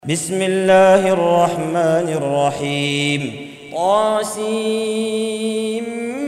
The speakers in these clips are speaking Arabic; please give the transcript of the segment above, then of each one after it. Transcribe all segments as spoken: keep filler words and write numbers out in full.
بسم الله الرحمن الرحيم طاسيم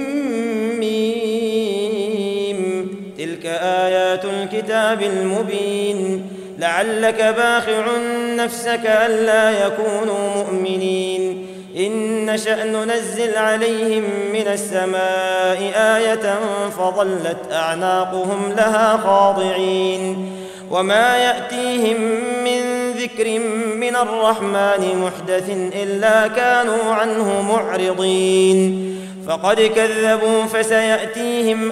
ميم تلك آيات الكتاب المبين لعلك باخع نفسك ألا يكونوا مؤمنين إن نشأ ننزل عليهم من السماء آية فظلت أعناقهم لها خاضعين وما يأتيهم من ذكر من الرحمن محدث إلا كانوا عنه معرضين فقد كذبوا فسيأتيهم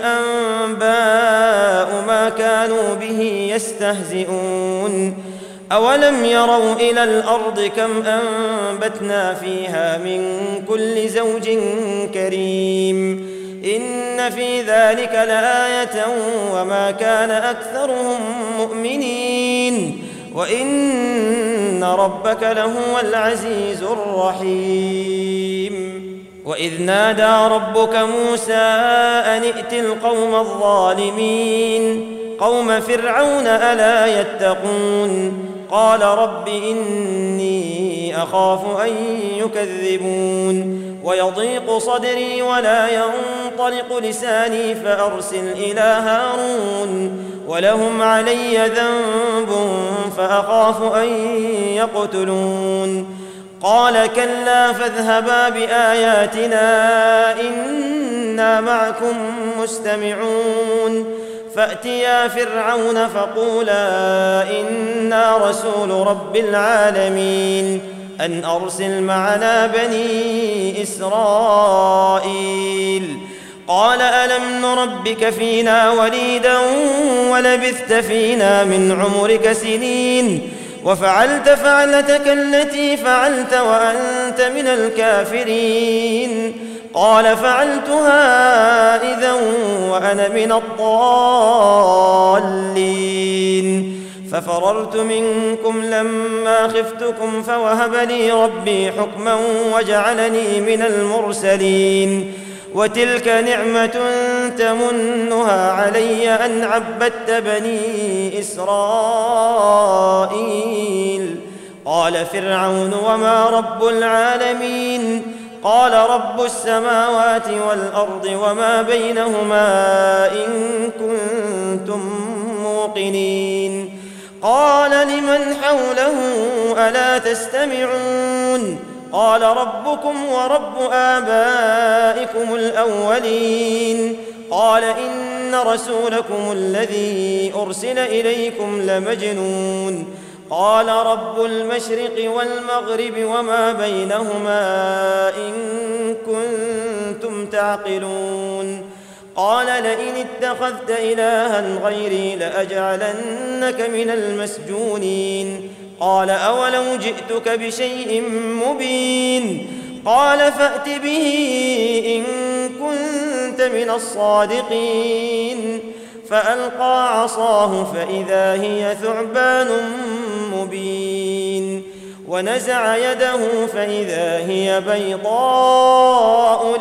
أنباء ما كانوا به يستهزئون أولم يروا إلى الأرض كم أنبتنا فيها من كل زوج كريم إن في ذلك لآية وما كان أكثرهم مؤمنين وإن ربك لهو العزيز الرحيم وإذ نادى ربك موسى أن ائت القوم الظالمين قوم فرعون ألا يتقون قال رب إني أخاف أن يكذبون ويضيق صدري ولا ينطلق لساني فأرسل إلى هارون ولهم علي ذنب فأخاف أن يقتلون قال كلا فاذهبا بآياتنا إنا معكم مستمعون فأتيا فرعون فقولا إنا رسول رب العالمين أن أرسل معنا بني إسرائيل قال ألم نربك فينا وليدا ولبثت فينا من عمرك سنين وفعلت فعلتك التي فعلت وأنت من الكافرين قال فعلتها إذا وأنا من الضالين ففررت منكم لما خفتكم فوهب لي ربي حكما وجعلني من المرسلين وتلك نعمة تمنها علي أن عبدت بني إسرائيل قال فرعون وما رب العالمين قال رب السماوات والأرض وما بينهما إن كنتم موقنين قال لمن حوله ألا تستمعون قال ربكم ورب آبائكم الأولين قال إن رسولكم الذي أرسل إليكم لمجنون قال رب المشرق والمغرب وما بينهما إن كنتم تعقلون قال لئن اتخذت إلها غيري لأجعلنك من المسجونين قال أولو جئتك بشيء مبين قال فأت به إن كنت من الصادقين فألقى عصاه فإذا هي ثعبان مبين ونزع يده فإذا هي بيضاء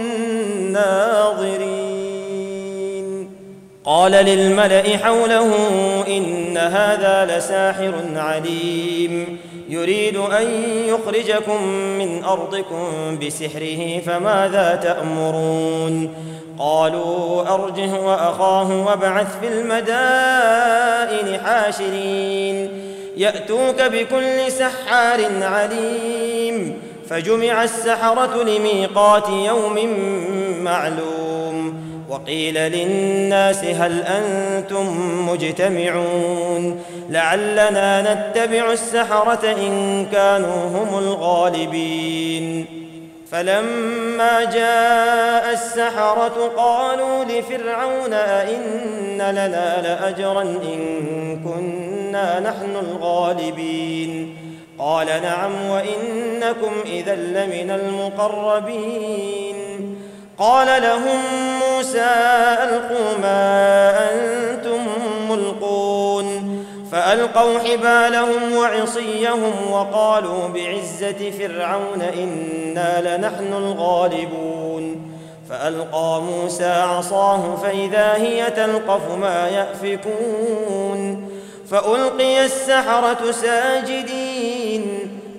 للناظرين قال للملأ حوله إن هذا لساحر عليم يريد أن يخرجكم من أرضكم بسحره فماذا تأمرون قالوا أرجه وأخاه وابعث في المدائن حاشرين يأتوك بكل سحار عليم فجمع السحرة لميقات يوم معلوم وقيل للناس هل أنتم مجتمعون لعلنا نتبع السحرة إن كانوا هم الغالبين فلما جاء السحرة قالوا لفرعون أئن لنا لأجرا إن كنا نحن الغالبين قال نعم وإنكم إذا لمن المقربين قال لهم موسى ألقوا ما أنتم ملقون فألقوا حبالهم وعصيهم وقالوا بعزة فرعون إنا لنحن الغالبون فألقى موسى عصاه فإذا هي تلقف ما يأفكون فألقي السحرة ساجدين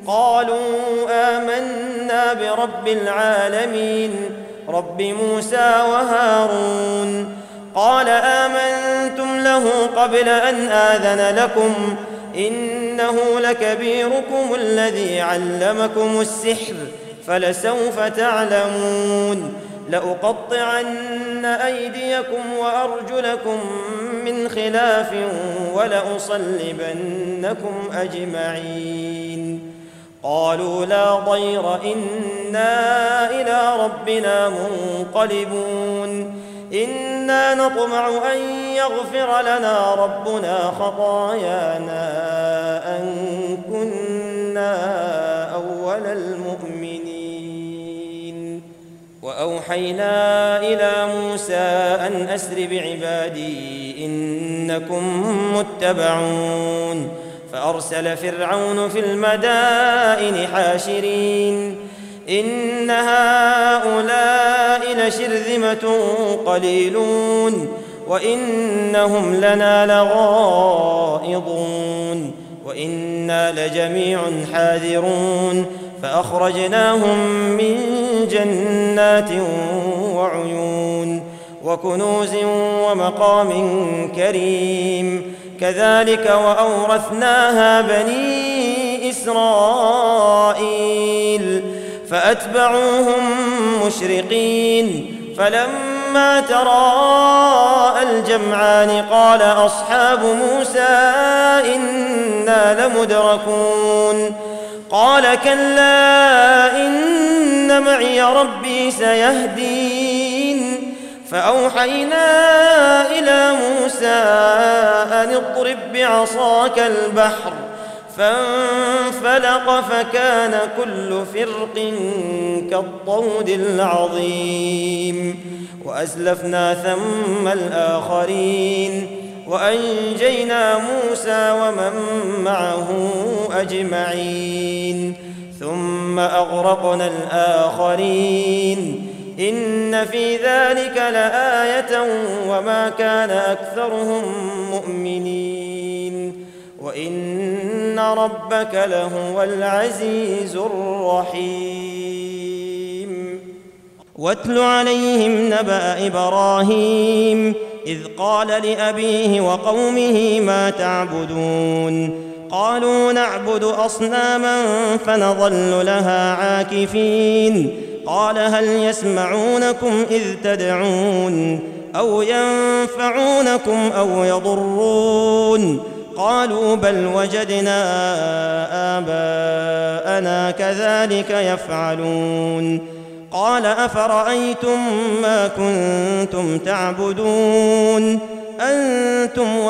قالوا آمنا برب العالمين رب موسى وهارون. قال آمنتم له قبل أن آذن لكم إنه لكبيركم الذي علمكم السحر فلسوف تعلمون لأقطعن أيديكم وأرجلكم من خلاف ولأصلبنكم أجمعين. قالوا لا ضير إنا إلى ربنا منقلبون إنا نطمع أن يغفر لنا ربنا خطايانا أن كنا أول المؤمنين. وأوحينا إلى موسى أن أسر بعبادي إنكم متبعون فأرسل فرعون في المدائن حاشرين إن هؤلاء لشرذمة قليلون وإنهم لنا لغائظون وإنا لجميع حاذرون فأخرجناهم من جنات وعيون وكنوز ومقام كريم كذلك وأورثناها بني إسرائيل فأتبعوهم مشرقين فلما تراءى الجمعان قال أصحاب موسى إنا لمدركون قال كلا إن معي ربي سيهدين فأوحينا إلى موسى أن اضرب بعصاك البحر فانفلق فكان كل فرق كالطود العظيم وأزلفنا ثم الآخرين وأنجينا موسى ومن معه أجمعين ثم أغرقنا الآخرين إن في ذلك لآية وما كان أكثرهم مؤمنين وإن ربك لهو العزيز الرحيم. واتل عليهم نبأ إبراهيم إذ قال لأبيه وقومه ما تعبدون قالوا نعبد أصناما فنظل لها عاكفين قال هل يسمعونكم إذ تدعون أو ينفعونكم أو يضرون قالوا بل وجدنا آباءنا كذلك يفعلون قال أفرأيتم ما كنتم تعبدون أنتم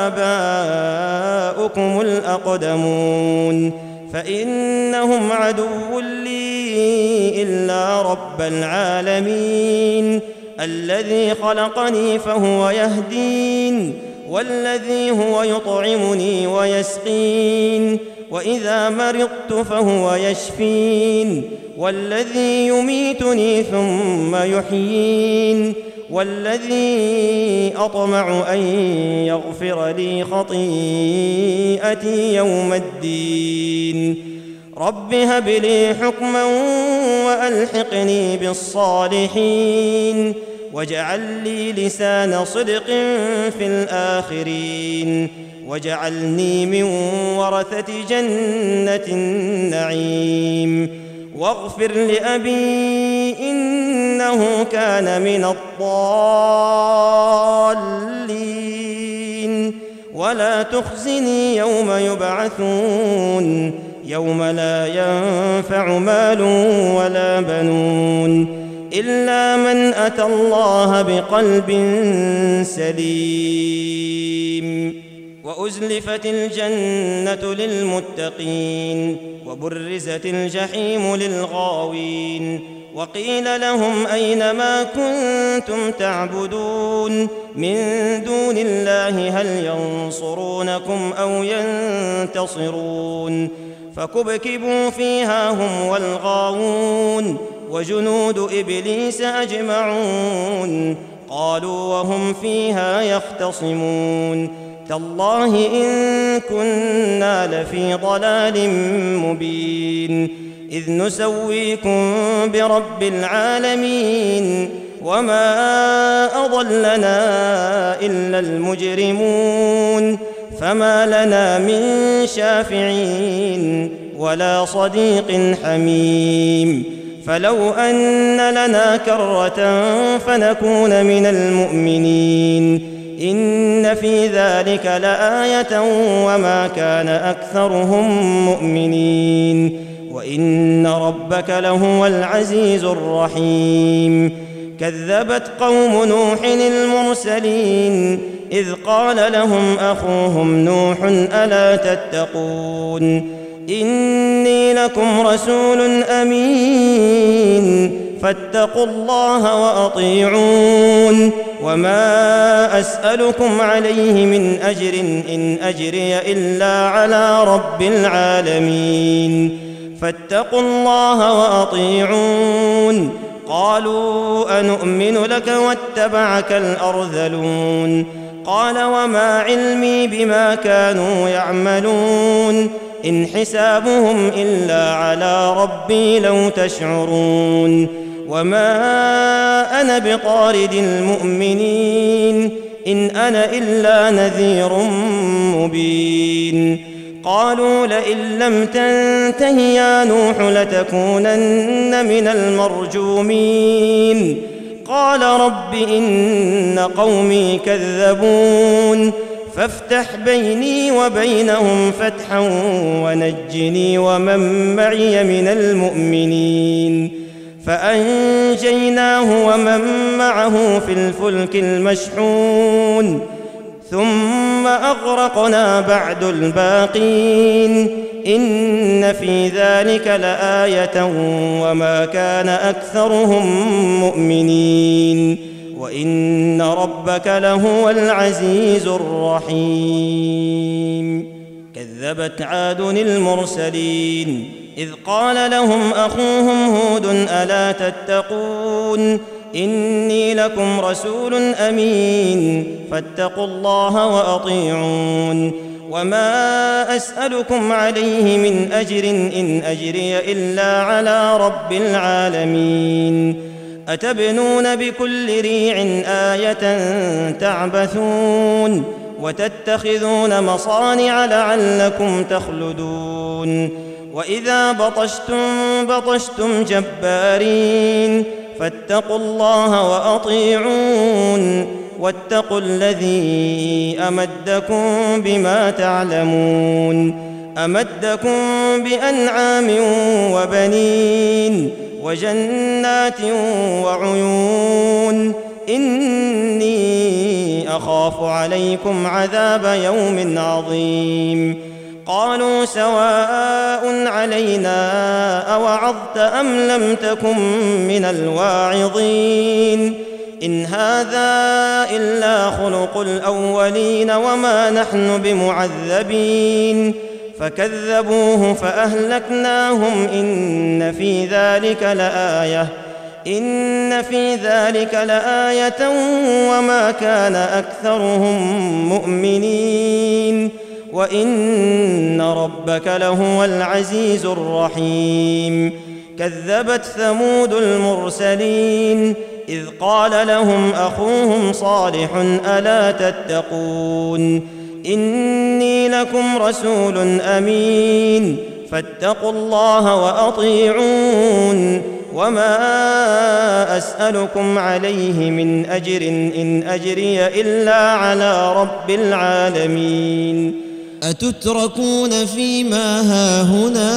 وآباؤكم الأقدمون فإنهم عدو لي إلا رب العالمين الذي خلقني فهو يهدين والذي هو يطعمني ويسقين وإذا مرضت فهو يشفين والذي يميتني ثم يحيين والذي أطمع أن يغفر لي خطيئتي يوم الدين رب هب لي حكما وألحقني بالصالحين واجعل لي لسان صدق في الآخرين واجعلني من ورثة جنة النعيم واغفر لأبي إنه كان من الضالين ولا تخزني يوم يبعثون يوم لا ينفع مال ولا بنون إلا من أتى الله بقلب سليم. وأزلفت الجنة للمتقين وبرزت الجحيم للغاوين وقيل لهم أين ما كنتم تعبدون من دون الله هل ينصرونكم أو ينتصرون فكبكبوا فيها هم والغاوون وجنود إبليس أجمعون قالوا وهم فيها يختصمون تالله إن كنا لفي ضلال مبين إذ نسويكم برب العالمين وما أضلنا إلا المجرمون فما لنا من شافعين ولا صديق حميم فلو أن لنا كرة فنكون من المؤمنين إن في ذلك لآية وما كان أكثرهم مؤمنين وإن ربك لهو العزيز الرحيم كذبت قوم نوح المرسلين إذ قال لهم أخوهم نوح ألا تتقون إني لكم رسول أمين فاتقوا الله وأطيعون وما أسألكم عليه من أجر إن أجري إلا على رب العالمين فاتقوا الله وأطيعون قالوا أنؤمن لك واتبعك الأرذلون قال وما علمي بما كانوا يعملون إن حسابهم إلا على ربي لو تشعرون وما أنا بطارد المؤمنين إن أنا إلا نذير مبين قالوا لئن لم تنته يا نوح لتكونن من المرجومين قال رب إن قومي كذبون فافتح بيني وبينهم فتحا ونجني ومن معي من المؤمنين فأنجيناه ومن معه في الفلك المشحون ثم أغرقنا بعد الباقين إن في ذلك لآية وما كان أكثرهم مؤمنين وإن ربك لهو العزيز الرحيم كذبت عاد المرسلين إذ قال لهم أخوهم هود ألا تتقون إني لكم رسول أمين فاتقوا الله وأطيعون وما أسألكم عليه من أجر إن أجري إلا على رب العالمين أتبنون بكل ريع آية تعبثون وتتخذون مصانع لعلكم تخلدون وإذا بطشتم بطشتم جبارين فاتقوا الله وأطيعون واتقوا الذي أمدكم بما تعلمون أمدكم بأنعام وبنين وجنات وعيون إني أخاف عليكم عذاب يوم عظيم قالوا سواء علينا أوعظت أم لم تكن من الواعظين إن هذا إلا خلق الأولين وما نحن بمعذبين فكذبوه فأهلكناهم إن في ذلك لآية إن في ذلك لآية وما كان أكثرهم مؤمنين وإن ربك لهو العزيز الرحيم كذبت ثمود المرسلين إذ قال لهم أخوهم صالح ألا تتقون إني لكم رسول أمين فاتقوا الله وأطيعون وما أسألكم عليه من أجر إن أجري إلا على رب العالمين أتتركون فيما هاهنا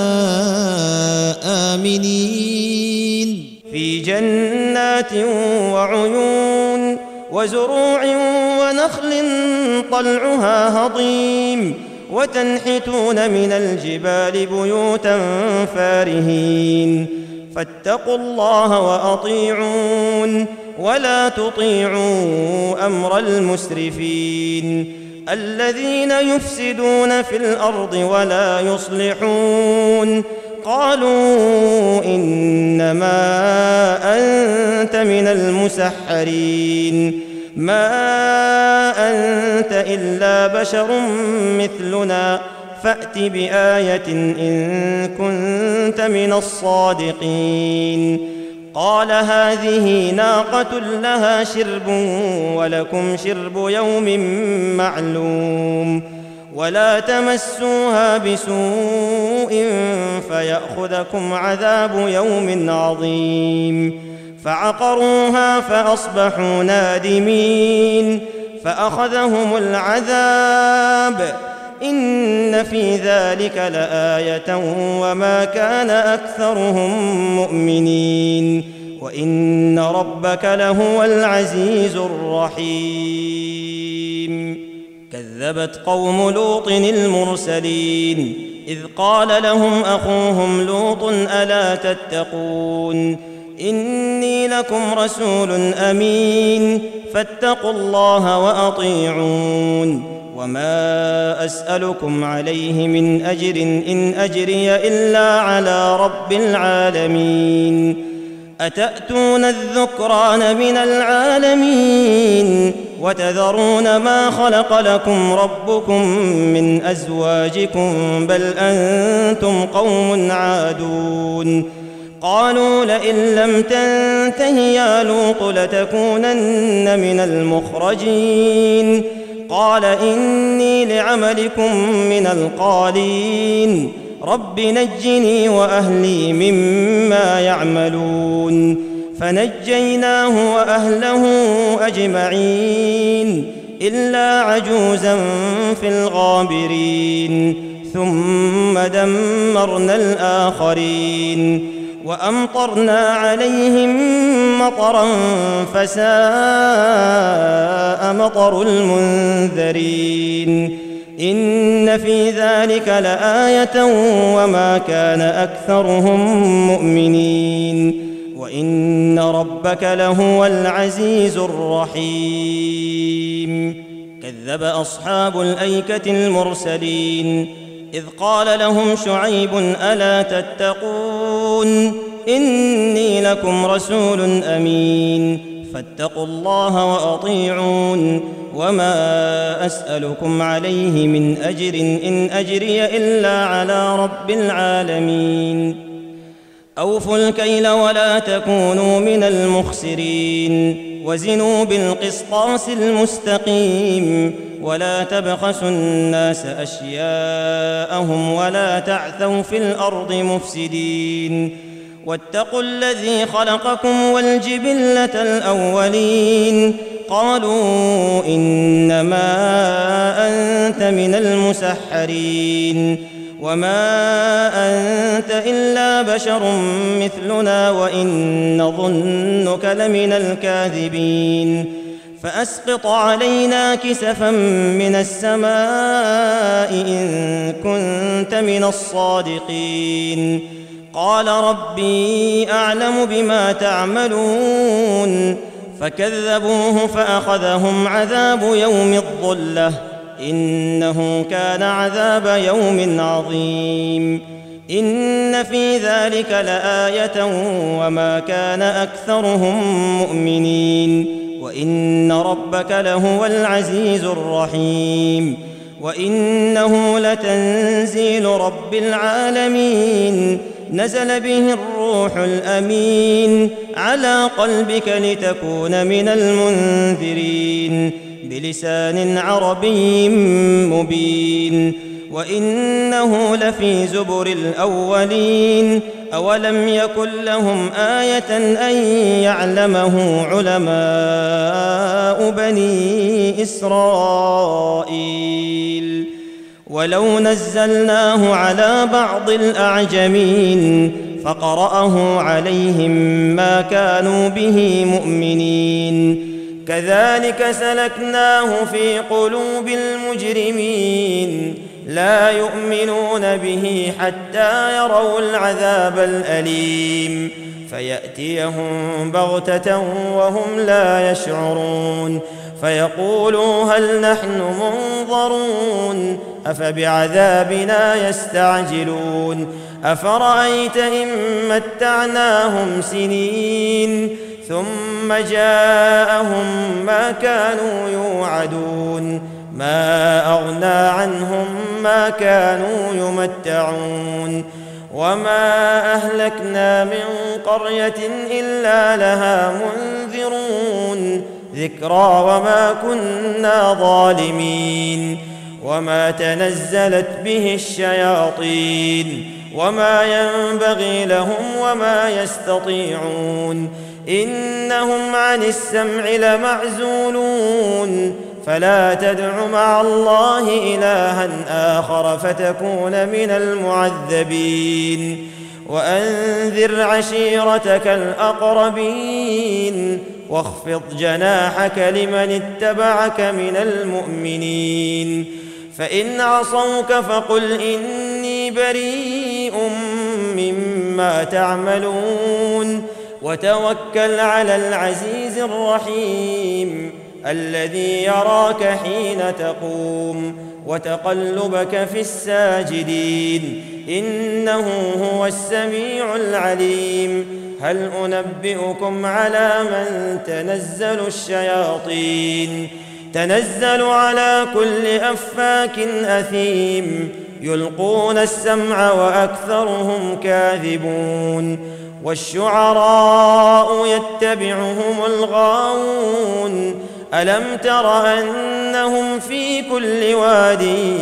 آمنين في جنات وعيون وزروع ونخل طلعها هضيم وتنحتون من الجبال بيوتا فارهين فاتقوا الله وأطيعون ولا تطيعوا أمر المسرفين الذين يفسدون في الأرض ولا يصلحون قالوا إنما أنت من المسحرين ما أنت إلا بشر مثلنا فأت بآية إن كنت من الصادقين. قال هذه ناقة لها شرب ولكم شرب يوم معلوم ولا تمسوها بسوء فيأخذكم عذاب يوم عظيم. فعقروها فأصبحوا نادمين فأخذهم العذاب إن في ذلك لآية وما كان أكثرهم مؤمنين وإن ربك لهو العزيز الرحيم. كذبت قوم لوط المرسلين إذ قال لهم أخوهم لوط ألا تتقون إني لكم رسول أمين فاتقوا الله وأطيعون وما أسألكم عليه من أجر إن أجري إلا على رب العالمين. أتأتون الذكران من العالمين وتذرون ما خلق لكم ربكم من أزواجكم بل أنتم قوم عادون. قالوا لئن لم تنته يا لوط لتكونن من المخرجين. قال إني لعملكم من القالين رب نجني وأهلي مما يعملون. فنجيناه وأهله أجمعين إلا عجوزا في الغابرين ثم دمرنا الآخرين وأمطرنا عليهم مطرا فساء مطر المنذرين. إن في ذلك لآية وما كان أكثرهم مؤمنين وإن ربك لهو العزيز الرحيم. كذب أصحاب الأيكة المرسلين إذ قال لهم شعيب ألا تتقون إني لكم رسول أمين فاتقوا الله وأطيعون وما أسألكم عليه من أجر إن أجري إلا على رب العالمين. أوفوا الكيل ولا تكونوا من المخسرين وزنوا بالقسطاس المستقيم ولا تبخسوا الناس أشياءهم ولا تعثوا في الأرض مفسدين. واتقوا الذي خلقكم والجبلة الأولين قالوا إنما أنت من المسحرين وما أنت إلا بشر مثلنا وإن نظنك لمن الكاذبين. فأسقط علينا كسفا من السماء إن كنت من الصادقين. قال ربي أعلم بما تعملون فكذبوه فأخذهم عذاب يوم الظلة إنه كان عذاب يوم عظيم. إن في ذلك لآية وما كان أكثرهم مؤمنين وإن ربك لهو العزيز الرحيم. وإنه لتنزيل رب العالمين نزل به الروح الأمين على قلبك لتكون من المنذرين بلسان عربي مبين. وإنه لفي زبر الأولين أولم يكن لهم آية أن يعلمه علماء بني إسرائيل. ولو نزلناه على بعض الأعجمين فقرأه عليهم ما كانوا به مؤمنين. كذلك سلكناه في قلوب المجرمين لا يؤمنون به حتى يروا العذاب الأليم فيأتيهم بغتة وهم لا يشعرون فيقولوا هل نحن منظرون أفبعذابنا يستعجلون أفرأيت إن متعناهم سنين ثم جاءهم ما كانوا يوعدون ما أغنى عنهم ما كانوا يمتعون وما أهلكنا من قرية إلا لها منذرون ذكرى وما كنا ظالمين وما تنزلت به الشياطين وما ينبغي لهم وما يستطيعون إنهم عن السمع لمعزولون فلا تدع مع الله إلها آخر فتكون من المعذبين وأنذر عشيرتك الأقربين واخفض جناحك لمن اتبعك من المؤمنين فإن عصوك فقل إني بريء مما تعملون وتوكل على العزيز الرحيم الذي يراك حين تقوم وتقلبك في الساجدين إنه هو السميع العليم هل أنبئكم على من تنزل الشياطين تنزل على كل أفاك أثيم يلقون السمع وأكثرهم كاذبون والشعراء يتبعهم الغاوون ألم تر أنهم في كل واد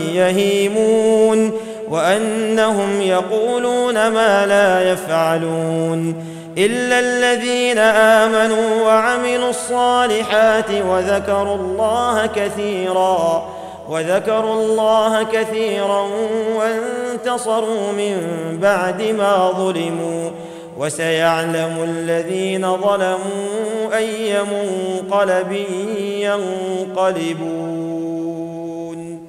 يهيمون وأنهم يقولون ما لا يفعلون إلا الذين آمنوا وعملوا الصالحات وذكروا الله كثيرا وذكروا الله كثيرا وانتصروا من بعد ما ظلموا وسيعلم الذين ظلموا أي منقلب ينقلبون